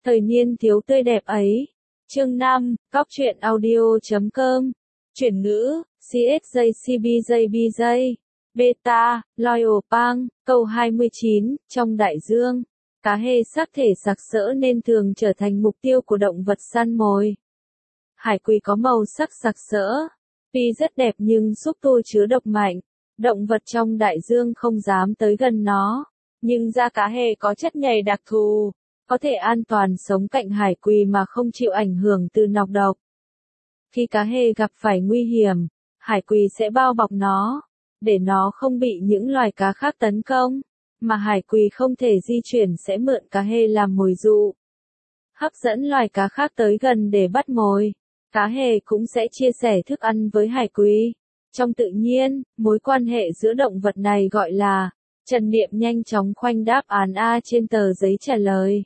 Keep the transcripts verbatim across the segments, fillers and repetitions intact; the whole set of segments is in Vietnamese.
Thời niên thiếu tươi đẹp ấy. Chương năm, Cóc truyện audio chấm com. Chuyển ngữ, xê ét gi xê bê gi bê gi. Beta, Loyal Pang, câu hai mươi chín, trong đại dương. Cá hê sắc thể sặc sỡ nên thường trở thành mục tiêu của động vật săn mồi. Hải quỳ có màu sắc sặc sỡ. Tuy rất đẹp nhưng xúc tu chứa độc mạnh. Động vật trong đại dương không dám tới gần nó. Nhưng da cá hê có chất nhầy đặc thù, có thể an toàn sống cạnh hải quỳ mà không chịu ảnh hưởng từ nọc độc. Khi cá hê gặp phải nguy hiểm, hải quỳ sẽ bao bọc nó, để nó không bị những loài cá khác tấn công, mà hải quỳ không thể di chuyển sẽ mượn cá hê làm mồi dụ. Hấp dẫn loài cá khác tới gần để bắt mồi, cá hê cũng sẽ chia sẻ thức ăn với hải quỳ. Trong tự nhiên, mối quan hệ giữa động vật này gọi là. Trần Niệm nhanh chóng khoanh đáp án A trên tờ giấy trả lời.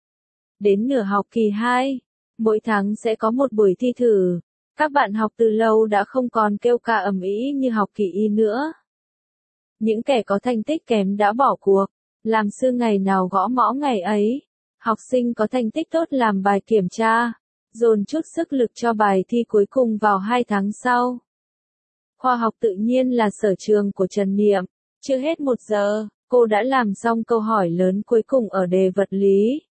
Đến nửa học kỳ hai, mỗi tháng sẽ có một buổi thi thử. Các bạn học từ lâu đã không còn kêu ca ầm ĩ như học kỳ y nữa. Những kẻ có thành tích kém đã bỏ cuộc, làm sư ngày nào gõ mõ ngày ấy. Học sinh có thành tích tốt làm bài kiểm tra, dồn chút sức lực cho bài thi cuối cùng vào hai tháng sau. Khoa học tự nhiên là sở trường của Trần Niệm. Chưa hết một giờ, cô đã làm xong câu hỏi lớn cuối cùng ở đề vật lý.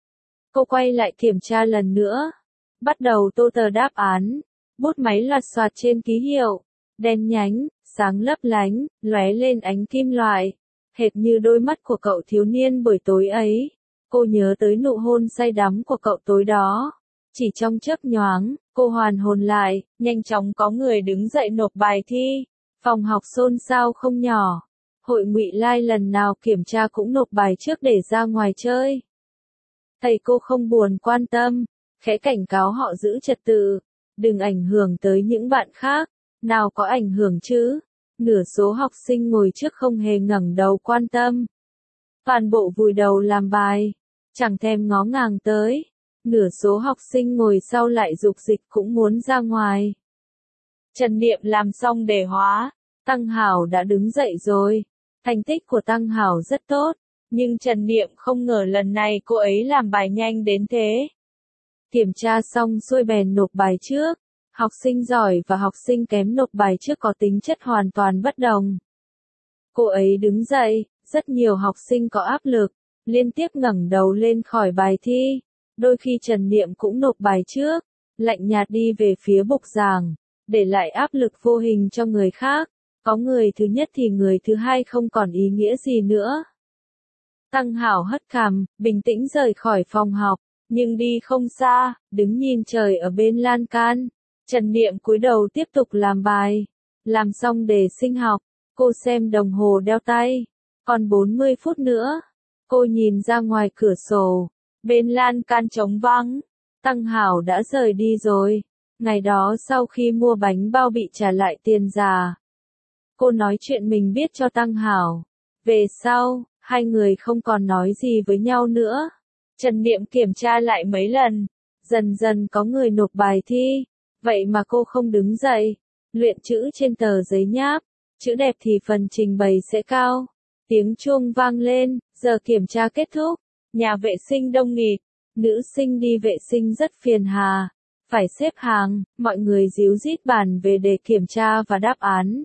Cô quay lại kiểm tra lần nữa. Bắt đầu tô tờ đáp án. Bút máy loạt soạt trên ký hiệu. Đen nhánh, sáng lấp lánh, lóe lên ánh kim loại. Hệt như đôi mắt của cậu thiếu niên buổi tối ấy. Cô nhớ tới nụ hôn say đắm của cậu tối đó. Chỉ trong chớp nhoáng, cô hoàn hồn lại, nhanh chóng có người đứng dậy nộp bài thi. Phòng học xôn xao không nhỏ. Hội Ngụy Lai lần nào kiểm tra cũng nộp bài trước để ra ngoài chơi. Thầy cô không buồn quan tâm, khẽ cảnh cáo họ giữ trật tự, đừng ảnh hưởng tới những bạn khác. Nào có ảnh hưởng chứ? Nửa số học sinh ngồi trước không hề ngẩng đầu quan tâm. Toàn bộ vùi đầu làm bài, chẳng thèm ngó ngàng tới. Nửa số học sinh ngồi sau lại dục dịch cũng muốn ra ngoài. Trần Niệm làm xong đề hóa, Tăng Hảo đã đứng dậy rồi. Thành tích của Tăng Hảo rất tốt, nhưng Trần Niệm không ngờ lần này cô ấy làm bài nhanh đến thế. Kiểm tra xong xuôi bèn nộp bài trước. Học sinh giỏi và học sinh kém nộp bài trước có tính chất hoàn toàn bất đồng. Cô ấy đứng dậy, rất nhiều học sinh có áp lực, liên tiếp ngẩng đầu lên khỏi bài thi. Đôi khi Trần Niệm cũng nộp bài trước, lạnh nhạt đi về phía bục giảng, để lại áp lực vô hình cho người khác. Có người thứ nhất thì người thứ hai không còn ý nghĩa gì nữa. Tăng Hảo hất cằm, bình tĩnh rời khỏi phòng học, nhưng đi không xa, đứng nhìn trời ở bên lan can. Trần Niệm cúi đầu tiếp tục làm bài. Làm xong đề sinh học, cô xem đồng hồ đeo tay. Còn bốn mươi phút nữa. Cô nhìn ra ngoài cửa sổ. Bên lan can trống vắng. Tăng Hảo đã rời đi rồi. Ngày đó sau khi mua bánh bao bị trả lại tiền giả. Cô nói chuyện mình biết cho Tăng Hảo. Về sau, hai người không còn nói gì với nhau nữa. Trần Niệm kiểm tra lại mấy lần. Dần dần có người nộp bài thi. Vậy mà cô không đứng dậy. Luyện chữ trên tờ giấy nháp. Chữ đẹp thì phần trình bày sẽ cao. Tiếng chuông vang lên, giờ kiểm tra kết thúc. Nhà vệ sinh đông nghịt. Nữ sinh đi vệ sinh rất phiền hà. Phải xếp hàng, mọi người díu dít bàn về để kiểm tra và đáp án.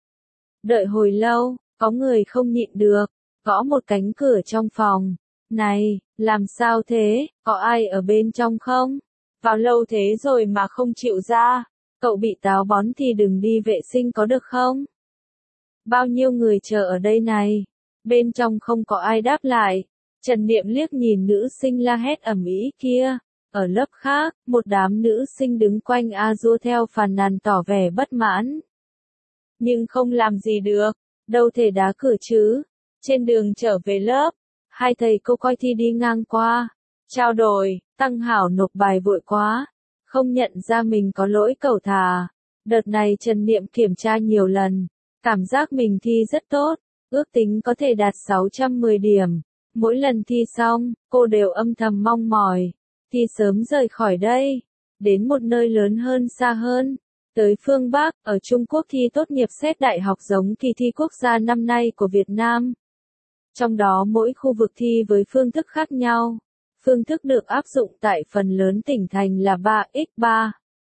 Đợi hồi lâu, có người không nhịn được, gõ một cánh cửa trong phòng. Này, làm sao thế, có ai ở bên trong không? Vào lâu thế rồi mà không chịu ra, cậu bị táo bón thì đừng đi vệ sinh có được không? Bao nhiêu người chờ ở đây này? Bên trong không có ai đáp lại. Trần Niệm liếc nhìn nữ sinh la hét ầm ĩ kia. Ở lớp khác, một đám nữ sinh đứng quanh a dua theo phàn nàn tỏ vẻ bất mãn. Nhưng không làm gì được, đâu thể đá cửa chứ. Trên đường trở về lớp, hai thầy cô coi thi đi ngang qua. Trao đổi, Tăng Hảo nộp bài vội quá, không nhận ra mình có lỗi cẩu thả. Đợt này Trần Niệm kiểm tra nhiều lần, cảm giác mình thi rất tốt, ước tính có thể đạt sáu trăm mười điểm. Mỗi lần thi xong, cô đều âm thầm mong mỏi. Thi sớm rời khỏi đây, đến một nơi lớn hơn xa hơn, tới phương Bắc, ở Trung Quốc thi tốt nghiệp xét đại học giống kỳ thi quốc gia năm nay của Việt Nam. Trong đó mỗi khu vực thi với phương thức khác nhau. Phương thức được áp dụng tại phần lớn tỉnh thành là ba nhân ba.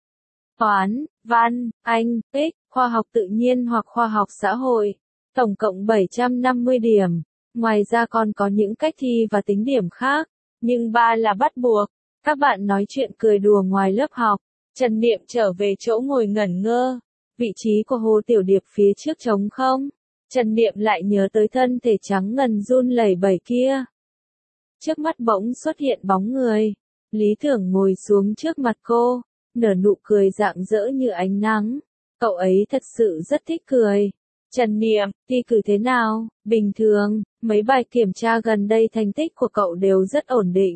Toán, văn, Anh, X, khoa học tự nhiên hoặc khoa học xã hội. Tổng cộng bảy trăm năm mươi điểm. Ngoài ra còn có những cách thi và tính điểm khác, nhưng ba là bắt buộc. Các bạn nói chuyện cười đùa ngoài lớp học. Trần Niệm trở về chỗ ngồi ngẩn ngơ. Vị trí của Hồ Tiểu Điệp phía trước trống không. Trần Niệm lại nhớ tới thân thể trắng ngần run lẩy bẩy kia. Trước mắt bỗng xuất hiện bóng người. Lý Tưởng ngồi xuống trước mặt cô, nở nụ cười rạng rỡ như ánh nắng. Cậu ấy thật sự rất thích cười. Trần Niệm, thi cử thế nào? Bình thường, mấy bài kiểm tra gần đây thành tích của cậu đều rất ổn định.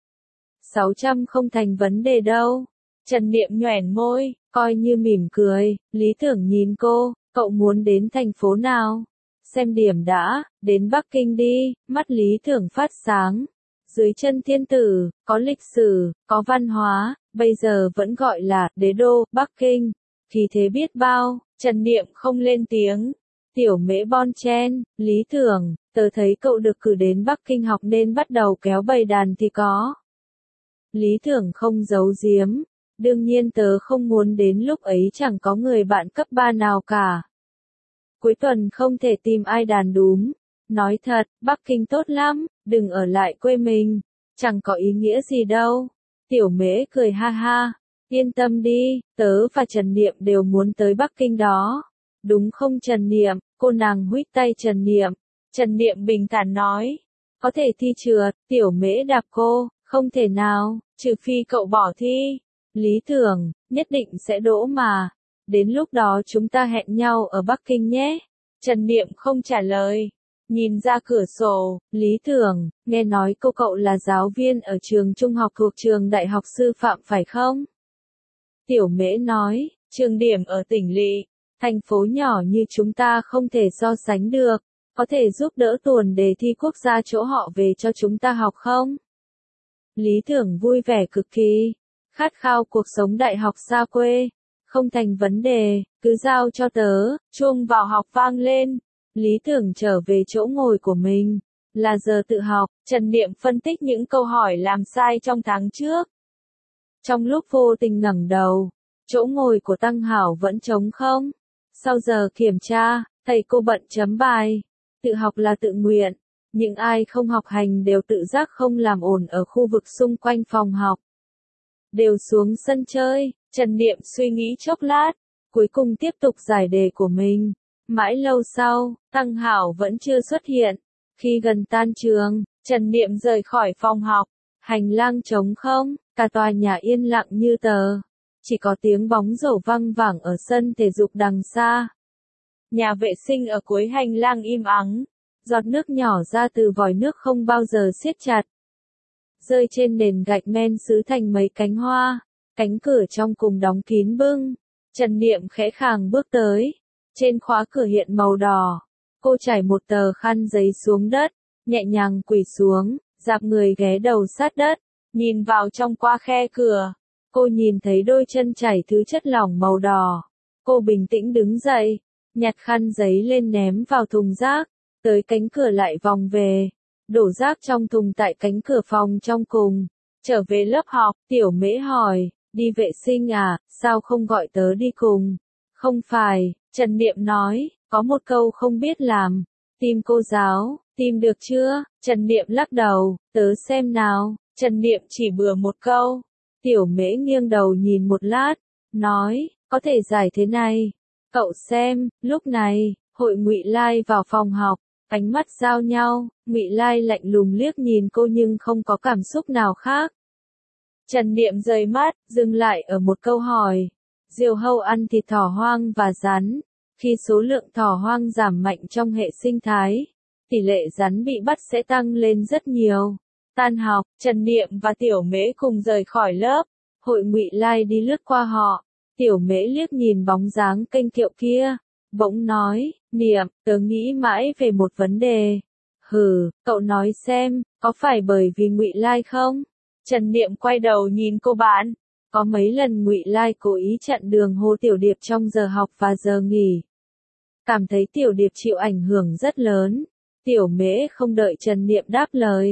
sáu trăm không thành vấn đề đâu. Trần Niệm nhoẻn môi, coi như mỉm cười. Lý Tưởng nhìn cô, cậu muốn đến thành phố nào? Xem điểm đã, đến Bắc Kinh đi. Mắt Lý Tưởng phát sáng. Dưới chân thiên tử, có lịch sử, có văn hóa, bây giờ vẫn gọi là đế đô, Bắc Kinh. Khí thế biết bao. Trần Niệm không lên tiếng. Tiểu Mễ bon chen, Lý Tưởng, tớ thấy cậu được cử đến Bắc Kinh học nên bắt đầu kéo bầy đàn thì có. Lý Tưởng không giấu giếm. Đương nhiên tớ không muốn đến lúc ấy chẳng có người bạn cấp ba nào cả. Cuối tuần không thể tìm ai đàn đúm. Nói thật, Bắc Kinh tốt lắm, đừng ở lại quê mình. Chẳng có ý nghĩa gì đâu. Tiểu Mễ cười ha ha. Yên tâm đi, tớ và Trần Niệm đều muốn tới Bắc Kinh đó. Đúng không Trần Niệm? Cô nàng huýt tay Trần Niệm. Trần Niệm bình thản nói. Có thể thi trượt. Tiểu Mễ đạp cô. Không thể nào, trừ phi cậu bỏ thi. Lý Tưởng, nhất định sẽ đỗ mà. Đến lúc đó chúng ta hẹn nhau ở Bắc Kinh nhé. Trần Niệm không trả lời. Nhìn ra cửa sổ, Lý Tưởng, nghe nói cô cậu là giáo viên ở trường trung học thuộc trường Đại học Sư phạm phải không? Tiểu Mễ nói, trường điểm ở tỉnh lỵ, thành phố nhỏ như chúng ta không thể so sánh được, có thể giúp đỡ tuồn đề thi quốc gia chỗ họ về cho chúng ta học không? Lý Tưởng vui vẻ cực kỳ, khát khao cuộc sống đại học xa quê, không thành vấn đề, cứ giao cho tớ. Chuông vào học vang lên. Lý Tưởng trở về chỗ ngồi của mình. Là giờ tự học. Trần Niệm phân tích những câu hỏi làm sai trong tháng trước. Trong lúc vô tình ngẩng đầu, chỗ ngồi của Tăng Hảo vẫn trống không. Sau giờ kiểm tra, thầy cô bận chấm bài. Tự học là tự nguyện. Những ai không học hành đều tự giác không làm ồn ở khu vực xung quanh phòng học. Đều xuống sân chơi. Trần Niệm suy nghĩ chốc lát, cuối cùng tiếp tục giải đề của mình. Mãi lâu sau, Tăng Hảo vẫn chưa xuất hiện. Khi gần tan trường, Trần Niệm rời khỏi phòng học. Hành lang trống không, cả tòa nhà yên lặng như tờ. Chỉ có tiếng bóng rổ văng vẳng ở sân thể dục đằng xa. Nhà vệ sinh ở cuối hành lang im ắng. Giọt nước nhỏ ra từ vòi nước không bao giờ siết chặt. Rơi trên nền gạch men sứ thành mấy cánh hoa. Cánh cửa trong cùng đóng kín bưng. Trần Niệm khẽ khàng bước tới. Trên khóa cửa hiện màu đỏ. Cô trải một tờ khăn giấy xuống đất. Nhẹ nhàng quỳ xuống. Dạp người ghé đầu sát đất. Nhìn vào trong qua khe cửa. Cô nhìn thấy đôi chân chảy thứ chất lỏng màu đỏ. Cô bình tĩnh đứng dậy. Nhặt khăn giấy lên ném vào thùng rác. Tới cánh cửa lại vòng về. Đổ rác trong thùng tại cánh cửa phòng trong cùng. Trở về lớp học, Tiểu Mễ hỏi. Đi vệ sinh à, sao không gọi tớ đi cùng? Không phải, Trần Niệm nói, có một câu không biết làm. Tìm cô giáo, tìm được chưa? Trần Niệm lắc đầu, tớ xem nào. Trần Niệm chỉ bừa một câu. Tiểu Mễ nghiêng đầu nhìn một lát, nói, có thể giải thế này. Cậu xem, lúc này, Hội Ngụy Lai vào phòng học, ánh mắt giao nhau, Ngụy Lai lạnh lùng liếc nhìn cô nhưng không có cảm xúc nào khác. Trần Niệm rời mắt, dừng lại ở một câu hỏi. Diều hâu ăn thịt thỏ hoang và rắn. Khi số lượng thỏ hoang giảm mạnh trong hệ sinh thái, tỷ lệ rắn bị bắt sẽ tăng lên rất nhiều. Tan học, Trần Niệm và Tiểu Mễ cùng rời khỏi lớp. Hội Ngụy Lai đi lướt qua họ. Tiểu Mễ liếc nhìn bóng dáng kênh kiệu kia. Bỗng nói, Niệm, tớ nghĩ mãi về một vấn đề. Hừ, cậu nói xem, có phải bởi vì Ngụy Lai không? Trần Niệm quay đầu nhìn cô bạn. Có mấy lần Ngụy Lai cố ý chặn đường Hồ Tiểu Điệp trong giờ học và giờ nghỉ. Cảm thấy Tiểu Điệp chịu ảnh hưởng rất lớn. Tiểu Mễ không đợi Trần Niệm đáp lời.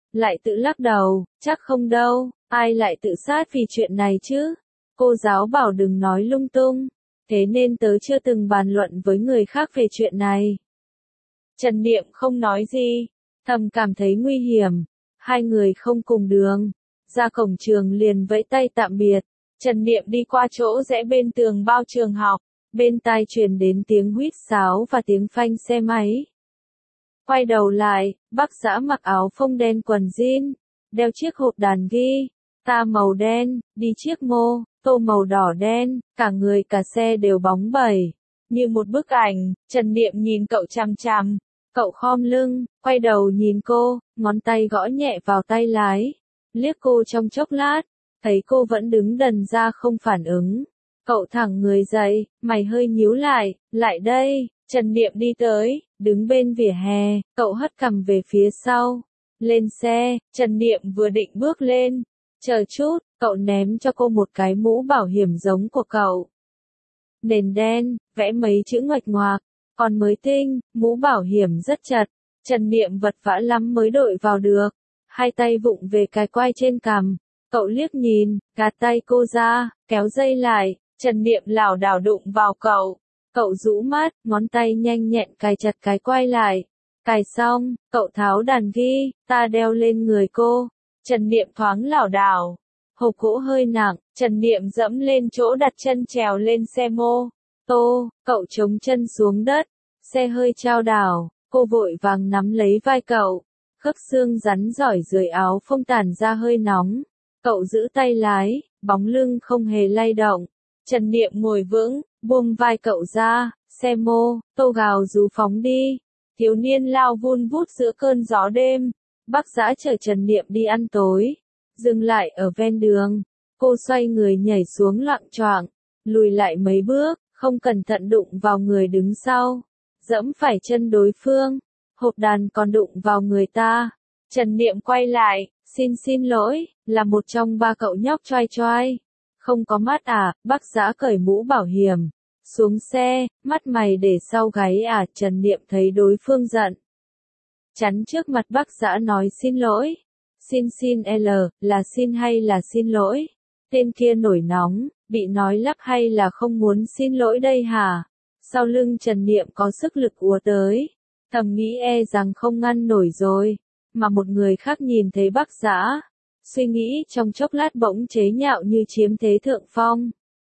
lại tự lắc đầu, chắc không đâu, ai lại tự sát vì chuyện này chứ? Cô giáo bảo đừng nói lung tung, thế nên tớ chưa từng bàn luận với người khác về chuyện này. Trần Niệm không nói gì, thầm cảm thấy nguy hiểm, hai người không cùng đường, ra cổng trường liền vẫy tay tạm biệt. Trần Niệm đi qua chỗ rẽ bên tường bao trường học, bên tai truyền đến tiếng huýt sáo và tiếng phanh xe máy. Quay đầu lại, Bác Dã mặc áo phông đen quần jean, đeo chiếc hộp đàn guitar màu đen, đi chiếc mô tô màu đỏ đen, cả người cả xe đều bóng bẩy. Như một bức ảnh, Trần Niệm nhìn cậu chằm chằm, cậu khom lưng, quay đầu nhìn cô, ngón tay gõ nhẹ vào tay lái, liếc cô trong chốc lát, thấy cô vẫn đứng đần ra không phản ứng. Cậu thẳng người dậy, mày hơi nhíu lại, lại đây, Trần Niệm đi tới, đứng bên vỉa hè, cậu hất cằm về phía sau. Lên xe, Trần Niệm vừa định bước lên. Chờ chút, cậu ném cho cô một cái mũ bảo hiểm giống của cậu. Nền đen, vẽ mấy chữ ngoạch ngoạc, còn mới tinh, mũ bảo hiểm rất chặt. Trần Niệm vật vã lắm mới đội vào được. Hai tay vụng về cái quai trên cằm. Cậu liếc nhìn, gạt tay cô ra, kéo dây lại. Trần Niệm lảo đảo đụng vào cậu. Cậu rũ mắt, ngón tay nhanh nhẹn cài chặt cái quai lại. Cài xong, cậu tháo đàn guitar đeo lên người cô. Trần Niệm thoáng lảo đảo. Hộp gỗ hơi nặng, Trần Niệm dẫm lên chỗ đặt chân trèo lên xe mô tô, cậu chống chân xuống đất. Xe hơi chao đảo, cô vội vàng nắm lấy vai cậu. Khớp xương rắn giỏi dưới áo phông tản ra hơi nóng. Cậu giữ tay lái, bóng lưng không hề lay động. Trần Niệm ngồi vững, buông vai cậu ra, xe mô tô gào rú phóng đi. Thiếu niên lao vun vút giữa cơn gió đêm. Bác Dã chở Trần Niệm đi ăn tối, dừng lại ở ven đường. Cô xoay người nhảy xuống loạng choạng, lùi lại mấy bước, không cẩn thận đụng vào người đứng sau, dẫm phải chân đối phương, hộp đàn còn đụng vào người ta. Trần Niệm quay lại, xin xin lỗi, là một trong ba cậu nhóc choai choai. Không có mắt à? Bác Dã cởi mũ bảo hiểm, xuống xe, mắt mày để sau gáy à? Trần Niệm thấy đối phương giận, chắn trước mặt Bác Dã nói xin lỗi. Xin xin L, là xin hay là xin lỗi? Tên kia nổi nóng, bị nói lắp hay là không muốn xin lỗi đây hả? Sau lưng Trần Niệm có sức lực ùa tới, thầm nghĩ e rằng không ngăn nổi rồi, mà một người khác nhìn thấy Bác Dã, suy nghĩ trong chốc lát bỗng chế nhạo như chiếm thế thượng phong.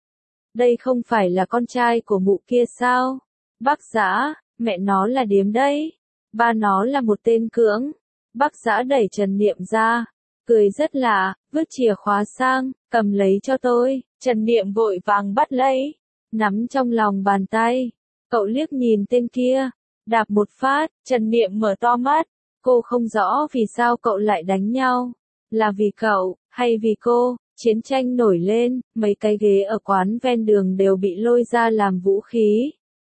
Đây không phải là con trai của mụ kia sao? Bác Dã, mẹ nó là điếm đấy, ba nó là một tên cưỡng. Bác Dã đẩy Trần Niệm ra, cười rất lạ, vứt chìa khóa sang, cầm lấy cho tôi. Trần Niệm vội vàng bắt lấy, nắm trong lòng bàn tay. Cậu liếc nhìn tên kia, đạp một phát. Trần Niệm mở to mắt, cô không rõ vì sao cậu lại đánh nhau, là vì cậu, hay vì cô. Chiến tranh nổi lên, mấy cái ghế ở quán ven đường đều bị lôi ra làm vũ khí.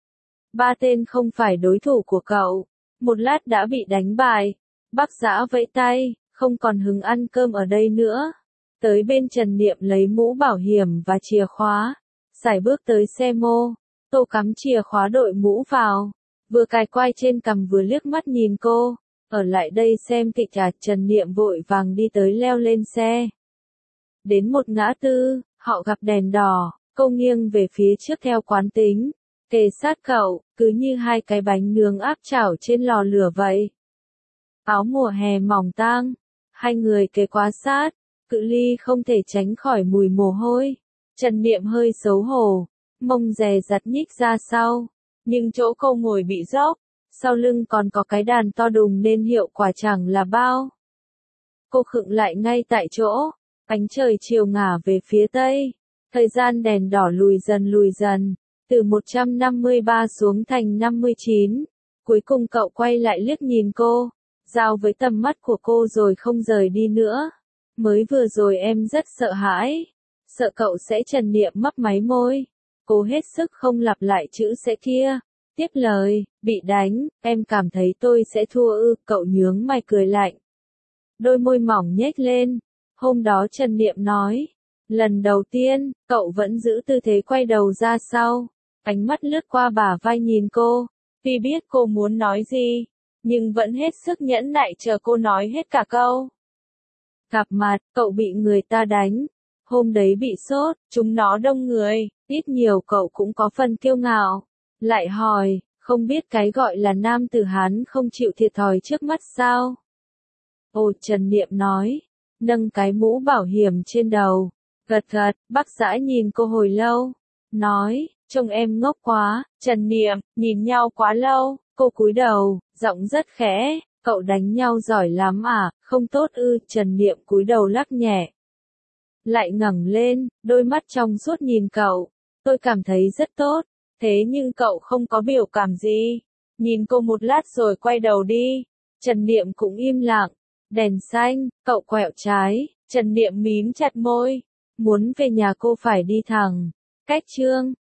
Ba tên không phải đối thủ của cậu, một lát đã bị đánh bại. Bác Dã vẫy tay, không còn hứng ăn cơm ở đây nữa. Tới bên Trần Niệm lấy mũ bảo hiểm và chìa khóa, sải bước tới xe mô tô cắm chìa khóa đội mũ vào, vừa cài quai trên cằm vừa liếc mắt nhìn cô. Ở lại đây xem kịch à? Trần Niệm vội vàng đi tới leo lên xe. Đến một ngã tư, họ gặp đèn đỏ, cô nghiêng về phía trước theo quán tính, kề sát cậu, cứ như hai cái bánh nướng áp chảo trên lò lửa vậy. Áo mùa hè mỏng tang, hai người kề quá sát, cự ly không thể tránh khỏi mùi mồ hôi. Trần Niệm hơi xấu hổ, mông dè dặt nhích ra sau, nhưng chỗ cô ngồi bị dốc, sau lưng còn có cái đàn to đùng nên hiệu quả chẳng là bao. Cô khựng lại ngay tại chỗ, ánh trời chiều ngả về phía tây, thời gian đèn đỏ lùi dần lùi dần, từ một trăm năm mươi ba xuống thành năm mươi chín. Cuối cùng cậu quay lại liếc nhìn cô, giao với tầm mắt của cô rồi không rời đi nữa. Mới vừa rồi em rất sợ hãi, sợ cậu sẽ. Trần Niệm mấp máy môi, cố hết sức không lặp lại chữ sẽ kia. Tiếp lời, bị đánh, em cảm thấy tôi sẽ thua ư? Cậu nhướng mày cười lạnh, đôi môi mỏng nhếch lên. Hôm đó Trần Niệm nói, lần đầu tiên, cậu vẫn giữ tư thế quay đầu ra sau, ánh mắt lướt qua bả vai nhìn cô. Tuy biết cô muốn nói gì, nhưng vẫn hết sức nhẫn nại chờ cô nói hết cả câu. Gặp mặt, cậu bị người ta đánh. Hôm đấy bị sốt, chúng nó đông người, ít nhiều cậu cũng có phần kiêu ngạo. Lại hỏi, không biết cái gọi là nam tử Hán không chịu thiệt thòi trước mắt sao? Ồ, Trần Niệm nói, nâng cái mũ bảo hiểm trên đầu, gật gật, bác Dã nhìn cô hồi lâu, nói, trông em ngốc quá. Trần Niệm, nhìn nhau quá lâu, cô cúi đầu, giọng rất khẽ, cậu đánh nhau giỏi lắm à, không tốt ư? Trần Niệm cúi đầu lắc nhẹ. Lại ngẩng lên, đôi mắt trong suốt nhìn cậu, tôi cảm thấy rất tốt, thế nhưng cậu không có biểu cảm gì. Nhìn cô một lát rồi quay đầu đi. Trần Niệm cũng im lặng. Đèn xanh, cậu quẹo trái. Trần Niệm mím chặt môi. Muốn về nhà cô phải đi thẳng cách Trương